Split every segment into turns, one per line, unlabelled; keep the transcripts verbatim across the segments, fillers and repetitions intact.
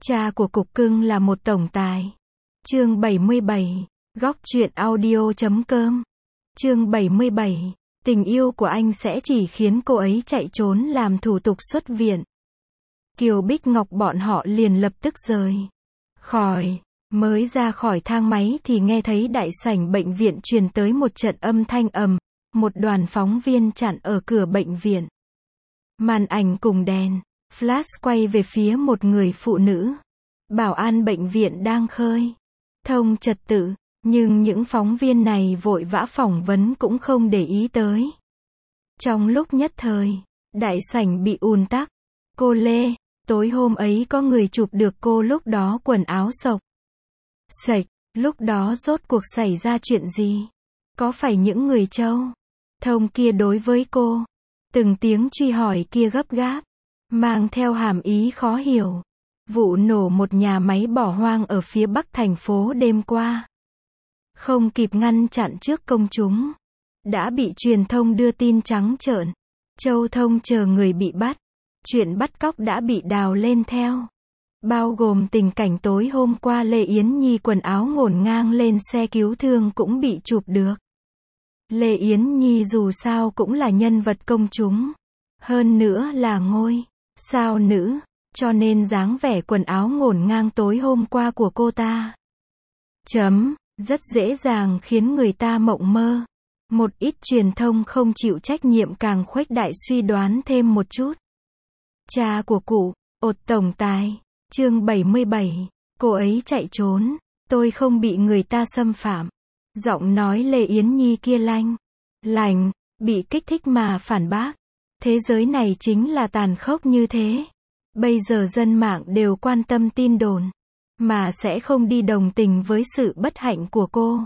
Cha của cục cưng là một tổng tài. Chương bảy mươi bảy, góc truyện audio chấm com. Chương bảy mươi bảy, tình yêu của anh sẽ chỉ khiến cô ấy chạy trốn làm thủ tục xuất viện. Kiều Bích Ngọc bọn họ liền lập tức rời khỏi. Mới ra khỏi thang máy thì nghe thấy đại sảnh bệnh viện truyền tới một trận âm thanh ầm, một đoàn phóng viên chặn ở cửa bệnh viện. Màn ảnh cùng đèn flash quay về phía một người phụ nữ. Bảo an bệnh viện đang khơi thông trật tự, nhưng những phóng viên này vội vã phỏng vấn cũng không để ý tới. Trong lúc nhất thời, đại sảnh bị ùn tắc. Cô Lê, tối hôm ấy có người chụp được cô lúc đó quần áo xộc xệch, lúc đó rốt cuộc xảy ra chuyện gì? Có phải những người Châu Thông kia đối với cô? Từng tiếng truy hỏi kia gấp gáp, mang theo hàm ý khó hiểu. Vụ nổ một nhà máy bỏ hoang ở phía bắc thành phố đêm qua, không kịp ngăn chặn trước công chúng, đã bị truyền thông đưa tin trắng trợn. Châu Thông chờ người bị bắt. Chuyện bắt cóc đã bị đào lên theo. Bao gồm tình cảnh tối hôm qua Lê Yến Nhi quần áo ngổn ngang lên xe cứu thương cũng bị chụp được. Lê Yến Nhi dù sao cũng là nhân vật công chúng. Hơn nữa là ngôi sao nữ, cho nên dáng vẻ quần áo ngổn ngang tối hôm qua của cô ta chấm rất dễ dàng khiến người ta mộng mơ. Một ít truyền thông không chịu trách nhiệm càng khuếch đại suy đoán thêm một chút. Cha của cụ, ột tổng tài. Chương bảy mươi bảy, cô ấy chạy trốn, tôi không bị người ta xâm phạm. Giọng nói Lê Yến Nhi kia lanh lành, bị kích thích mà phản bác. Thế giới này chính là tàn khốc như thế. Bây giờ dân mạng đều quan tâm tin đồn, mà sẽ không đi đồng tình với sự bất hạnh của cô.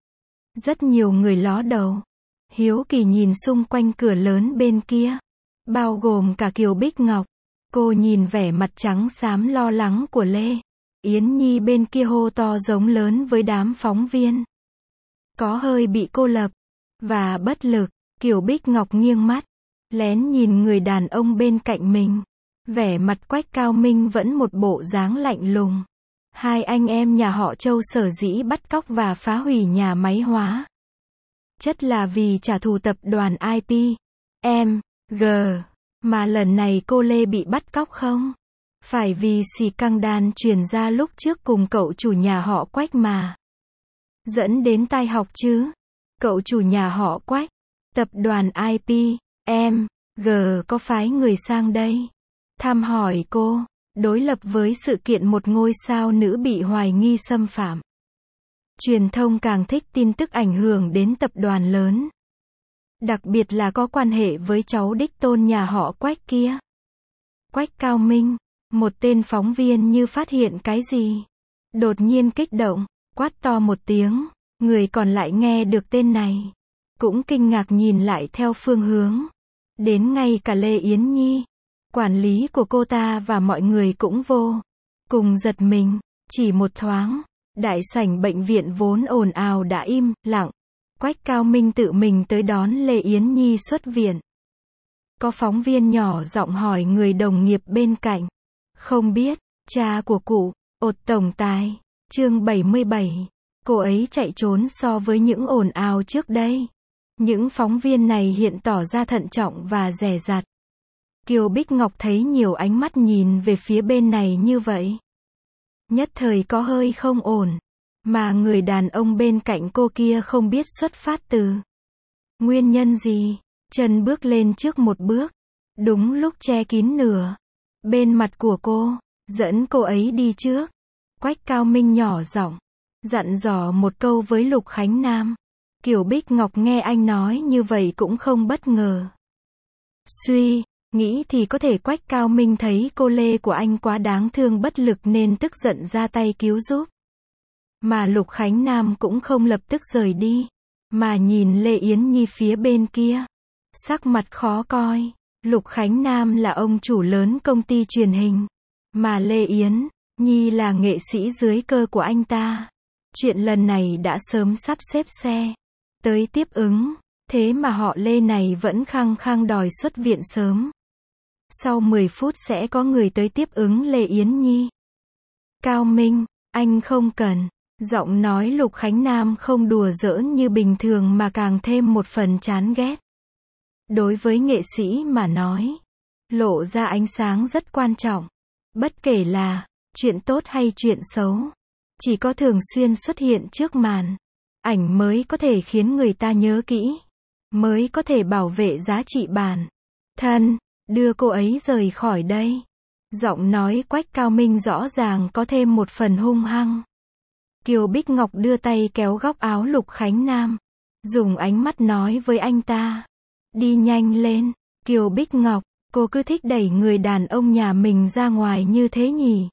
Rất nhiều người ló đầu, hiếu kỳ nhìn xung quanh cửa lớn bên kia, bao gồm cả Kiều Bích Ngọc. Cô nhìn vẻ mặt trắng xám lo lắng của Lê Yến Nhi bên kia hô to giống lớn với đám phóng viên. Có hơi bị cô lập và bất lực. Kiều Bích Ngọc nghiêng mắt, lén nhìn người đàn ông bên cạnh mình. Vẻ mặt Quách Cao Minh vẫn một bộ dáng lạnh lùng. Hai anh em nhà họ Châu sở dĩ bắt cóc và phá hủy nhà máy hóa chất là vì trả thù tập đoàn i pê em giê. Mà lần này cô Lê bị bắt cóc không? Phải vì xì căng đan truyền ra lúc trước cùng cậu chủ nhà họ Quách mà dẫn đến tai học chứ? Cậu chủ nhà họ Quách, tập đoàn i pê em giê có phái người sang đây thăm hỏi cô, đối lập với sự kiện một ngôi sao nữ bị hoài nghi xâm phạm. Truyền thông càng thích tin tức ảnh hưởng đến tập đoàn lớn. Đặc biệt là có quan hệ với cháu đích tôn nhà họ Quách kia. Quách Cao Minh, một tên phóng viên như phát hiện cái gì. Đột nhiên kích động, quát to một tiếng. Người còn lại nghe được tên này, cũng kinh ngạc nhìn lại theo phương hướng. Đến ngay cả Lê Yến Nhi, quản lý của cô ta và mọi người cũng vô cùng giật mình. Chỉ một thoáng, đại sảnh bệnh viện vốn ồn ào đã im lặng. Quách Cao Minh tự mình tới đón Lê Yến Nhi xuất viện. Có phóng viên nhỏ giọng hỏi người đồng nghiệp bên cạnh. Không biết, cha của cụ, ột tổng tài. Chương bảy mươi bảy, cô ấy chạy trốn so với những ồn ào trước đây. Những phóng viên này hiện tỏ ra thận trọng và dè dặt. Kiều Bích Ngọc thấy nhiều ánh mắt nhìn về phía bên này như vậy. Nhất thời có hơi không ổn. Mà người đàn ông bên cạnh cô kia không biết xuất phát từ nguyên nhân gì. Chân bước lên trước một bước. Đúng lúc che kín nửa bên mặt của cô, dẫn cô ấy đi trước. Quách Cao Minh nhỏ giọng dặn dò một câu với Lục Khánh Nam. Kiều Bích Ngọc nghe anh nói như vậy cũng không bất ngờ. Suy nghĩ thì có thể Quách Cao Minh thấy cô Lê của anh quá đáng thương bất lực nên tức giận ra tay cứu giúp. Mà Lục Khánh Nam cũng không lập tức rời đi, mà nhìn Lê Yến Nhi phía bên kia. Sắc mặt khó coi. Lục Khánh Nam là ông chủ lớn công ty truyền hình, mà Lê Yến Nhi là nghệ sĩ dưới cơ của anh ta. Chuyện lần này đã sớm sắp xếp xe tới tiếp ứng, thế mà họ Lê này vẫn khăng khăng đòi xuất viện sớm. Sau mười phút sẽ có người tới tiếp ứng Lê Yến Nhi. Cao Minh, anh không cần. Giọng nói Lục Khánh Nam không đùa giỡn như bình thường mà càng thêm một phần chán ghét. Đối với nghệ sĩ mà nói, lộ ra ánh sáng rất quan trọng. Bất kể là chuyện tốt hay chuyện xấu, chỉ có thường xuyên xuất hiện trước màn ảnh mới có thể khiến người ta nhớ kỹ, mới có thể bảo vệ giá trị bản thân, đưa cô ấy rời khỏi đây. Giọng nói Quách Cao Minh rõ ràng có thêm một phần hung hăng. Kiều Bích Ngọc đưa tay kéo góc áo Lục Khánh Nam, dùng ánh mắt nói với anh ta. Đi nhanh lên, Kiều Bích Ngọc, cô cứ thích đẩy người đàn ông nhà mình ra ngoài như thế nhỉ?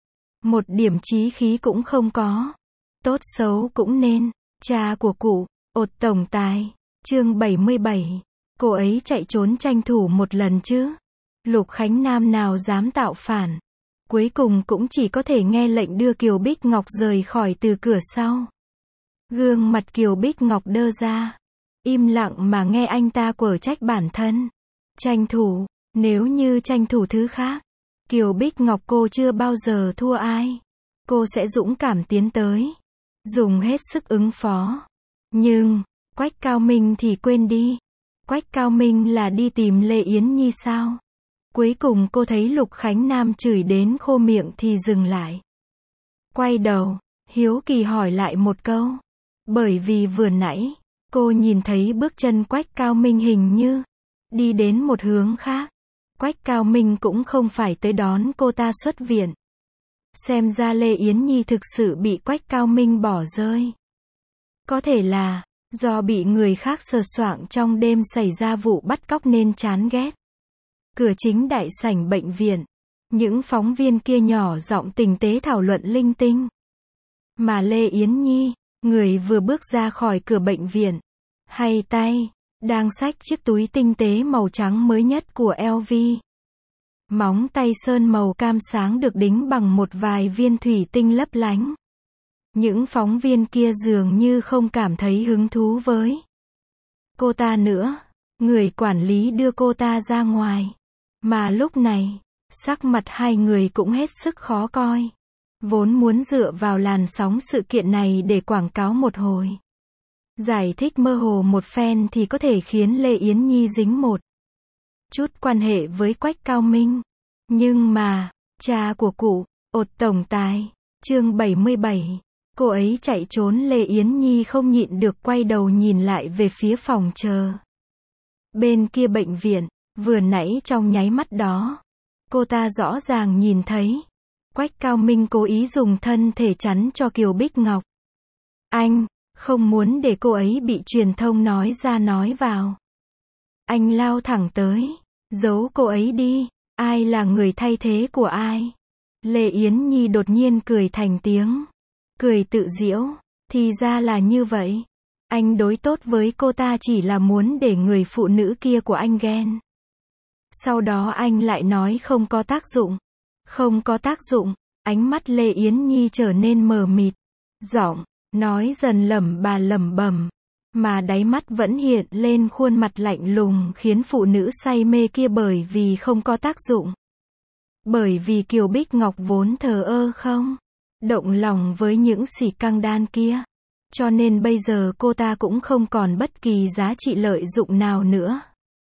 Một điểm chí khí cũng không có. Tốt xấu cũng nên. Cha của cụ, ột tổng tài. Chương bảy mươi bảy. Cô ấy chạy trốn tranh thủ một lần chứ. Lục Khánh Nam nào dám tạo phản. Cuối cùng cũng chỉ có thể nghe lệnh đưa Kiều Bích Ngọc rời khỏi từ cửa sau. Gương mặt Kiều Bích Ngọc đơ ra. Im lặng mà nghe anh ta quở trách bản thân. Tranh thủ, nếu như tranh thủ thứ khác, Kiều Bích Ngọc cô chưa bao giờ thua ai. Cô sẽ dũng cảm tiến tới, dùng hết sức ứng phó. Nhưng, Quách Cao Minh thì quên đi. Quách Cao Minh là đi tìm Lê Yến Nhi sao? Cuối cùng cô thấy Lục Khánh Nam chửi đến khô miệng thì dừng lại. Quay đầu, hiếu kỳ hỏi lại một câu. Bởi vì vừa nãy, cô nhìn thấy bước chân Quách Cao Minh hình như đi đến một hướng khác. Quách Cao Minh cũng không phải tới đón cô ta xuất viện. Xem ra Lê Yến Nhi thực sự bị Quách Cao Minh bỏ rơi. Có thể là do bị người khác sờ soạng trong đêm xảy ra vụ bắt cóc nên chán ghét. Cửa chính đại sảnh bệnh viện, những phóng viên kia nhỏ giọng tinh tế thảo luận linh tinh. Mà Lê Yến Nhi, người vừa bước ra khỏi cửa bệnh viện, hay tay đang xách chiếc túi tinh tế màu trắng mới nhất của L V. Móng tay sơn màu cam sáng được đính bằng một vài viên thủy tinh lấp lánh. Những phóng viên kia dường như không cảm thấy hứng thú với cô ta nữa. Người quản lý đưa cô ta ra ngoài. Mà lúc này, sắc mặt hai người cũng hết sức khó coi. Vốn muốn dựa vào làn sóng sự kiện này để quảng cáo một hồi, giải thích mơ hồ một phen thì có thể khiến Lê Yến Nhi dính một chút quan hệ với Quách Cao Minh. Nhưng mà, cha của cụ, ột tổng tài, chương bảy mươi bảy, cô ấy chạy trốn. Lê Yến Nhi không nhịn được quay đầu nhìn lại về phía phòng chờ bên kia bệnh viện. Vừa nãy trong nháy mắt đó, cô ta rõ ràng nhìn thấy Quách Cao Minh cố ý dùng thân thể chắn cho Kiều Bích Ngọc. Anh không muốn để cô ấy bị truyền thông nói ra nói vào. Anh lao thẳng tới, giấu cô ấy đi. Ai là người thay thế của ai? Lê Yến Nhi đột nhiên cười thành tiếng. Cười tự giễu. Thì ra là như vậy. Anh đối tốt với cô ta chỉ là muốn để người phụ nữ kia của anh ghen. Sau đó anh lại nói không có tác dụng. Không có tác dụng. Ánh mắt Lê Yến Nhi trở nên mờ mịt. Giọng nói dần lẩm bà lẩm bẩm, mà đáy mắt vẫn hiện lên khuôn mặt lạnh lùng khiến phụ nữ say mê kia bởi vì không có tác dụng. Bởi vì Kiều Bích Ngọc vốn thờ ơ không động lòng với những xì căng đan kia. Cho nên bây giờ cô ta cũng không còn bất kỳ giá trị lợi dụng nào nữa.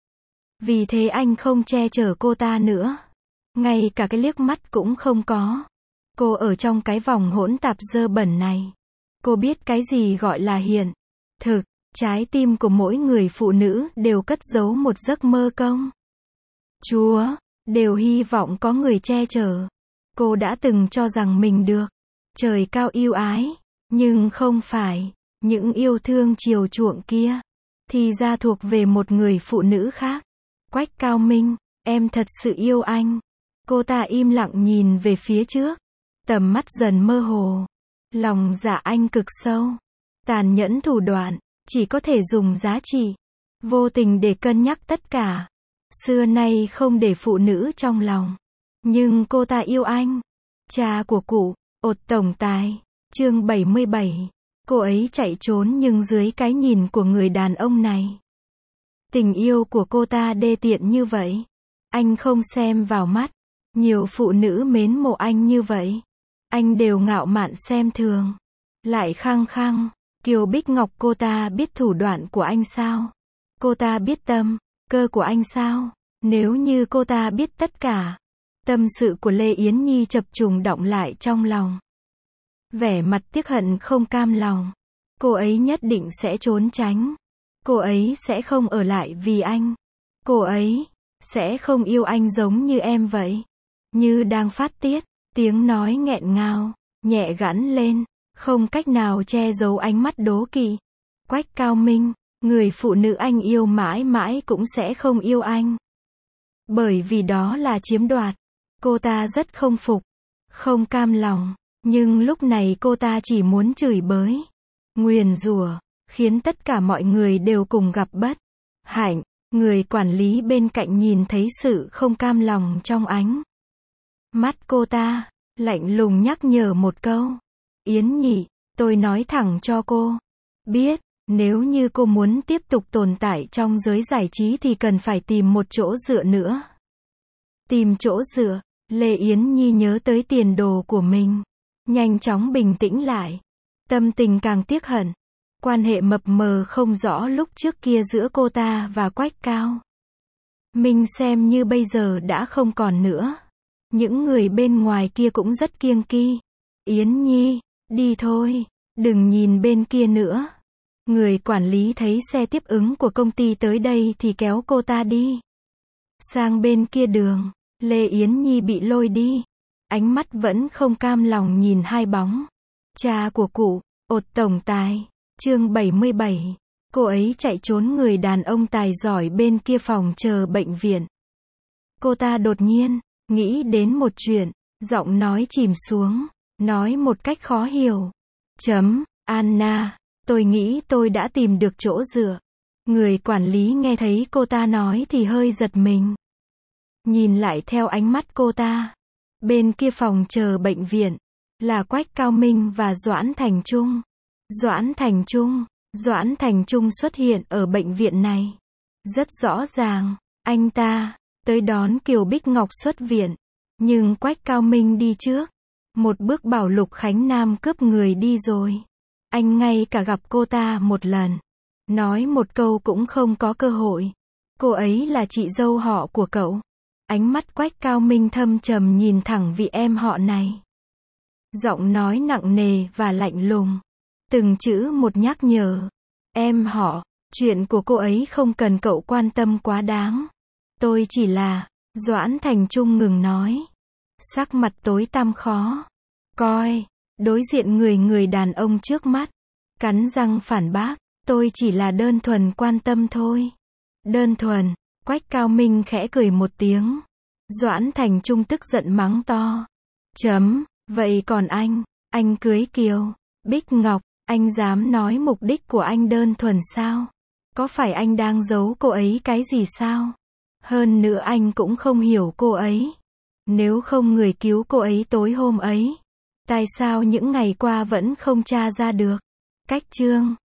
Vì thế anh không che chở cô ta nữa. Ngay cả cái liếc mắt cũng không có. Cô ở trong cái vòng hỗn tạp dơ bẩn này. Cô biết cái gì gọi là hiện thực. Trái tim của mỗi người phụ nữ đều cất giấu một giấc mơ công chúa, đều hy vọng có người che chở. Cô đã từng cho rằng mình được trời cao yêu ái, nhưng không phải. Những yêu thương chiều chuộng kia thì ra thuộc về một người phụ nữ khác. Quách Cao Minh, em thật sự yêu anh. Cô ta im lặng nhìn về phía trước, tầm mắt dần mơ hồ. Lòng dạ anh cực sâu, tàn nhẫn thủ đoạn, chỉ có thể dùng giá trị vô tình để cân nhắc tất cả. Xưa nay không để phụ nữ trong lòng. Nhưng cô ta yêu anh. Cha của cụ, ột tổng tài, chương bảy mươi bảy. Cô ấy chạy trốn nhưng dưới cái nhìn của người đàn ông này. Tình yêu của cô ta đê tiện như vậy. Anh không xem vào mắt. Nhiều phụ nữ mến mộ anh như vậy. anh đều ngạo mạn xem thường. Lại khăng khăng, Kiều Bích Ngọc cô ta biết thủ đoạn của anh sao? Cô ta biết tâm, cơ của anh sao? Nếu như cô ta biết tất cả, tâm sự của Lê Yến Nhi chập trùng đọng lại trong lòng. Vẻ mặt tiếc hận không cam lòng. Cô ấy nhất định sẽ trốn tránh. Cô ấy sẽ không ở lại vì anh. Cô ấy sẽ không yêu anh giống như em vậy. Như đang phát tiết, tiếng nói nghẹn ngào, nhẹ gẵn lên, không cách nào che giấu ánh mắt đố kỵ. Quách Cao Minh, người phụ nữ anh yêu mãi mãi cũng sẽ không yêu anh. Bởi vì đó là chiếm đoạt. Cô ta rất không phục, không cam lòng, nhưng lúc này cô ta chỉ muốn chửi bới, nguyền rủa, khiến tất cả mọi người đều cùng gặp bất hạnh. Người quản lý bên cạnh nhìn thấy sự không cam lòng trong ánh mắt cô ta, lạnh lùng nhắc nhở một câu. Yến Nhi, tôi nói thẳng cho cô biết, nếu như cô muốn tiếp tục tồn tại trong giới giải trí thì cần phải tìm một chỗ dựa nữa. Tìm chỗ dựa, Lê Yến Nhi nhớ tới tiền đồ của mình, nhanh chóng bình tĩnh lại. Tâm tình càng tiếc hận. Quan hệ mập mờ không rõ lúc trước kia giữa cô ta và Quách Cao Minh xem như bây giờ đã không còn nữa. Những người bên ngoài kia cũng rất kiêng kỵ. Yến Nhi, đi thôi, đừng nhìn bên kia nữa. Người quản lý thấy xe tiếp ứng của công ty tới đây thì kéo cô ta đi sang bên kia đường. Lê Yến Nhi bị lôi đi, ánh mắt vẫn không cam lòng nhìn hai bóng. Cha của cụ, ột tổng tài. Chương bảy mươi bảy. Cô ấy chạy trốn người đàn ông tài giỏi bên kia phòng chờ bệnh viện. Cô ta đột nhiên nghĩ đến một chuyện, giọng nói chìm xuống, nói một cách khó hiểu. Chấm, Anna, tôi nghĩ tôi đã tìm được chỗ dựa. Người quản lý nghe thấy cô ta nói thì hơi giật mình. Nhìn lại theo ánh mắt cô ta. Bên kia phòng chờ bệnh viện, là Quách Cao Minh và Doãn Thành Trung. Doãn Thành Trung, Doãn Thành Trung xuất hiện ở bệnh viện này. Rất rõ ràng, anh ta tới đón Kiều Bích Ngọc xuất viện. Nhưng Quách Cao Minh đi trước. Một bước bảo Lục Khánh Nam cướp người đi rồi. Anh ngay cả gặp cô ta một lần, nói một câu cũng không có cơ hội. Cô ấy là chị dâu họ của cậu. Ánh mắt Quách Cao Minh thâm trầm nhìn thẳng vị em họ này. Giọng nói nặng nề và lạnh lùng. Từng chữ một nhắc nhở. Em họ, chuyện của cô ấy không cần cậu quan tâm quá đáng. Tôi chỉ là... Doãn Thành Trung ngừng nói. Sắc mặt tối tăm khó coi. Đối diện người người đàn ông trước mắt. Cắn răng phản bác. Tôi chỉ là đơn thuần quan tâm thôi. Đơn thuần. Quách Cao Minh khẽ cười một tiếng. Doãn Thành Trung tức giận mắng to. Chấm, vậy còn anh, anh cưới Kiều Bích Ngọc, anh dám nói mục đích của anh đơn thuần sao? Có phải anh đang giấu cô ấy cái gì sao? Hơn nữa anh cũng không hiểu cô ấy. Nếu không người cứu cô ấy tối hôm ấy, tại sao những ngày qua vẫn không tra ra được? Cách chương